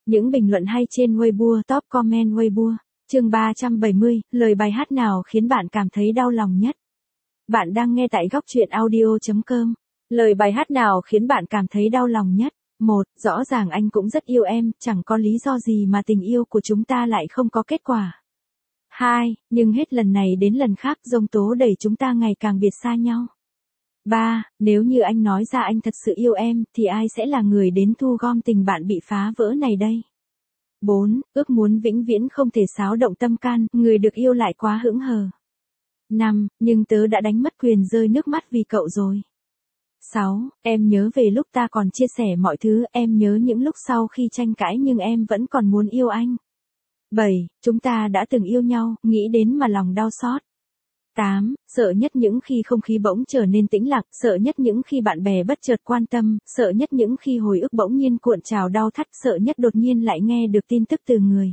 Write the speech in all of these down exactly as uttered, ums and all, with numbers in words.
Những bình luận hay trên Weibo, top comment Weibo. Chương ba trăm bảy mươi, lời bài hát nào khiến bạn cảm thấy đau lòng nhất? Bạn đang nghe tại góc truyện audio chấm com. Lời bài hát nào khiến bạn cảm thấy đau lòng nhất? một. Rõ ràng anh cũng rất yêu em, chẳng có lý do gì mà tình yêu của chúng ta lại không có kết quả. hai. Nhưng hết lần này đến lần khác giông tố đẩy chúng ta ngày càng biệt xa nhau. ba. Nếu như anh nói ra anh thật sự yêu em, thì ai sẽ là người đến thu gom tình bạn bị phá vỡ này đây? bốn. Ước muốn vĩnh viễn không thể xáo động tâm can, người được yêu lại quá hững hờ. năm. Nhưng tớ đã đánh mất quyền rơi nước mắt vì cậu rồi. sáu. Em nhớ về lúc ta còn chia sẻ mọi thứ, em nhớ những lúc sau khi tranh cãi nhưng em vẫn còn muốn yêu anh. bảy. Chúng ta đã từng yêu nhau, nghĩ đến mà lòng đau xót. tám. Sợ nhất những khi không khí bỗng trở nên tĩnh lặng, sợ nhất những khi bạn bè bất chợt quan tâm, sợ nhất những khi hồi ức bỗng nhiên cuộn trào đau thắt, sợ nhất đột nhiên lại nghe được tin tức từ người.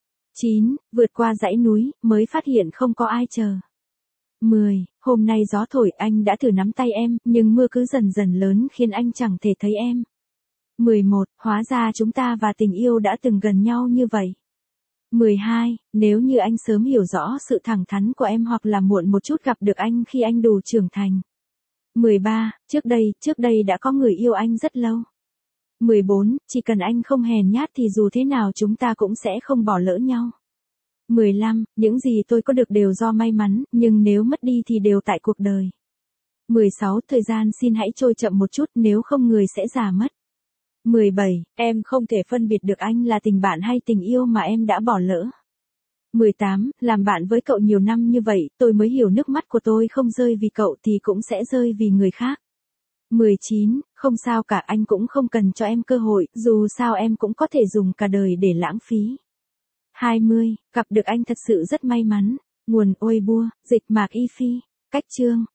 chín. Vượt qua dãy núi, mới phát hiện không có ai chờ. mười. Hôm nay gió thổi, anh đã thử nắm tay em, nhưng mưa cứ dần dần lớn khiến anh chẳng thể thấy em. mười một. Hóa ra chúng ta và tình yêu đã từng gần nhau như vậy. mười hai. Nếu như anh sớm hiểu rõ sự thẳng thắn của em hoặc là muộn một chút gặp được anh khi anh đủ trưởng thành. mười ba. Trước đây, trước đây đã có người yêu anh rất lâu. mười bốn. Chỉ cần anh không hèn nhát thì dù thế nào chúng ta cũng sẽ không bỏ lỡ nhau. mười lăm. Những gì tôi có được đều do may mắn, nhưng nếu mất đi thì đều tại cuộc đời. mười sáu. Thời gian xin hãy trôi chậm một chút, nếu không người sẽ già mất. mười bảy. Em không thể phân biệt được anh là tình bạn hay tình yêu mà em đã bỏ lỡ. mười tám. Làm bạn với cậu nhiều năm như vậy, tôi mới hiểu nước mắt của tôi không rơi vì cậu thì cũng sẽ rơi vì người khác. mười chín. Không sao cả, anh cũng không cần cho em cơ hội, dù sao em cũng có thể dùng cả đời để lãng phí. hai mươi. Gặp được anh thật sự rất may mắn. Nguồn Weibo, dịch Mạc Y Phi. Cách chương.